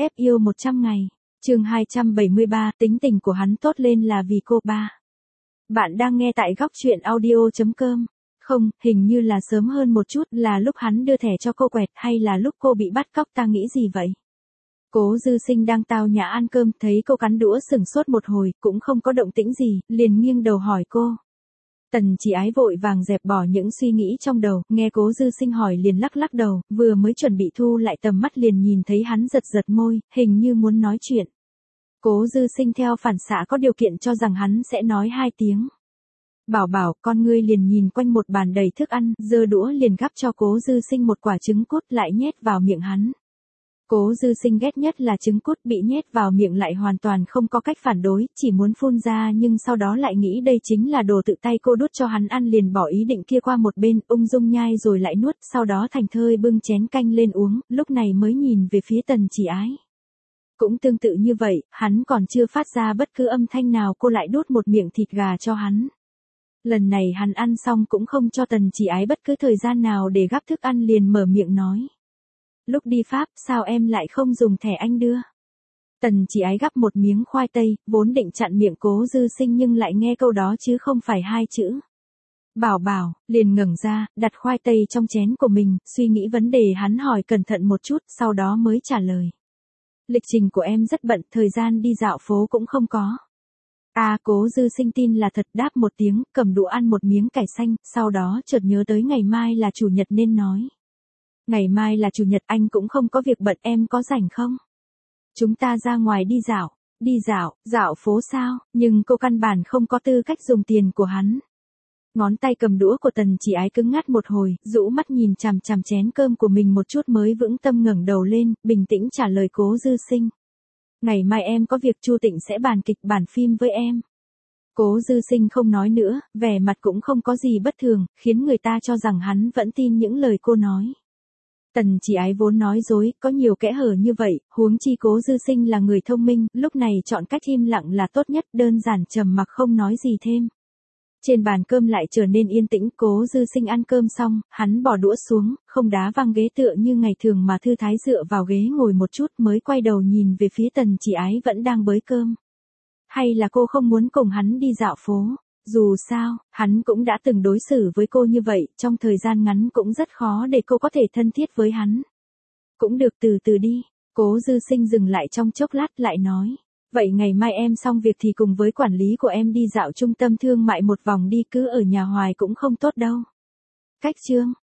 ép yêu 100 ngày. Chương 273, tính tình của hắn tốt lên là vì cô ba. Bạn đang nghe tại góc truyện audio.com. Không, hình như là sớm hơn một chút, là lúc hắn đưa thẻ cho cô quẹt hay là lúc cô bị bắt cóc, ta nghĩ gì vậy? Cố Dư Sinh đang tao nhã ăn cơm, thấy cô cắn đũa sửng sốt một hồi, cũng không có động tĩnh gì, liền nghiêng đầu hỏi cô. Tần Chỉ Ái vội vàng dẹp bỏ những suy nghĩ trong đầu, nghe Cố Dư Sinh hỏi liền lắc lắc đầu, vừa mới chuẩn bị thu lại tầm mắt liền nhìn thấy hắn giật giật môi, hình như muốn nói chuyện. Cố Dư Sinh theo phản xạ có điều kiện cho rằng hắn sẽ nói 2 tiếng. Bảo bảo, con ngươi liền nhìn quanh một bàn đầy thức ăn, giơ đũa liền gắp cho Cố Dư Sinh một quả trứng cút lại nhét vào miệng hắn. Cố Dư Sinh ghét nhất là trứng cút bị nhét vào miệng lại hoàn toàn không có cách phản đối, chỉ muốn phun ra nhưng sau đó lại nghĩ đây chính là đồ tự tay cô đút cho hắn ăn liền bỏ ý định kia qua một bên, ung dung nhai rồi lại nuốt, sau đó thành thơi bưng chén canh lên uống, lúc này mới nhìn về phía Tần Chỉ Ái. Cũng tương tự như vậy, hắn còn chưa phát ra bất cứ âm thanh nào cô lại đút một miệng thịt gà cho hắn. Lần này hắn ăn xong cũng không cho Tần Chỉ Ái bất cứ thời gian nào để gắp thức ăn liền mở miệng nói. Lúc đi Pháp sao em lại không dùng thẻ anh đưa? Tần Chỉ Ái gắp một miếng khoai tây, vốn định chặn miệng Cố Dư Sinh nhưng lại nghe câu đó chứ không phải 2 chữ. Bảo bảo, liền ngẩng ra, đặt khoai tây trong chén của mình, suy nghĩ vấn đề hắn hỏi cẩn thận một chút, sau đó mới trả lời. Lịch trình của em rất bận, thời gian đi dạo phố cũng không có. Cố Dư Sinh tin là thật, đáp một tiếng, cầm đũa ăn một miếng cải xanh, sau đó chợt nhớ tới ngày mai là chủ nhật nên nói. Ngày mai là chủ nhật, anh cũng không có việc bận, em có rảnh không? Chúng ta ra ngoài đi dạo. Đi dạo, dạo phố sao? Nhưng cô căn bản không có tư cách dùng tiền của hắn. Ngón tay cầm đũa của Tần Chỉ Ái cứng ngắt một hồi, rũ mắt nhìn chằm chằm chén cơm của mình một chút mới vững tâm ngẩng đầu lên, bình tĩnh trả lời Cố Dư Sinh. Ngày mai em có việc, Chu Tịnh sẽ bàn kịch bản phim với em. Cố Dư Sinh không nói nữa, vẻ mặt cũng không có gì bất thường, khiến người ta cho rằng hắn vẫn tin những lời cô nói. Tần Chỉ Ái vốn nói dối, có nhiều kẽ hở như vậy, huống chi Cố Dư Sinh là người thông minh, lúc này chọn cách im lặng là tốt nhất, đơn giản trầm mặc không nói gì thêm. Trên bàn cơm lại trở nên yên tĩnh, Cố Dư Sinh ăn cơm xong, hắn bỏ đũa xuống, không đá văng ghế tựa như ngày thường mà thư thái dựa vào ghế ngồi một chút mới quay đầu nhìn về phía Tần Chỉ Ái vẫn đang bới cơm. Hay là cô không muốn cùng hắn đi dạo phố? Dù sao, hắn cũng đã từng đối xử với cô như vậy, trong thời gian ngắn cũng rất khó để cô có thể thân thiết với hắn. Cũng được, từ từ đi. Cố Dư Sinh dừng lại trong chốc lát lại nói. Vậy ngày mai em xong việc thì cùng với quản lý của em đi dạo trung tâm thương mại một vòng đi, cứ ở nhà hoài cũng không tốt đâu. Cách chương.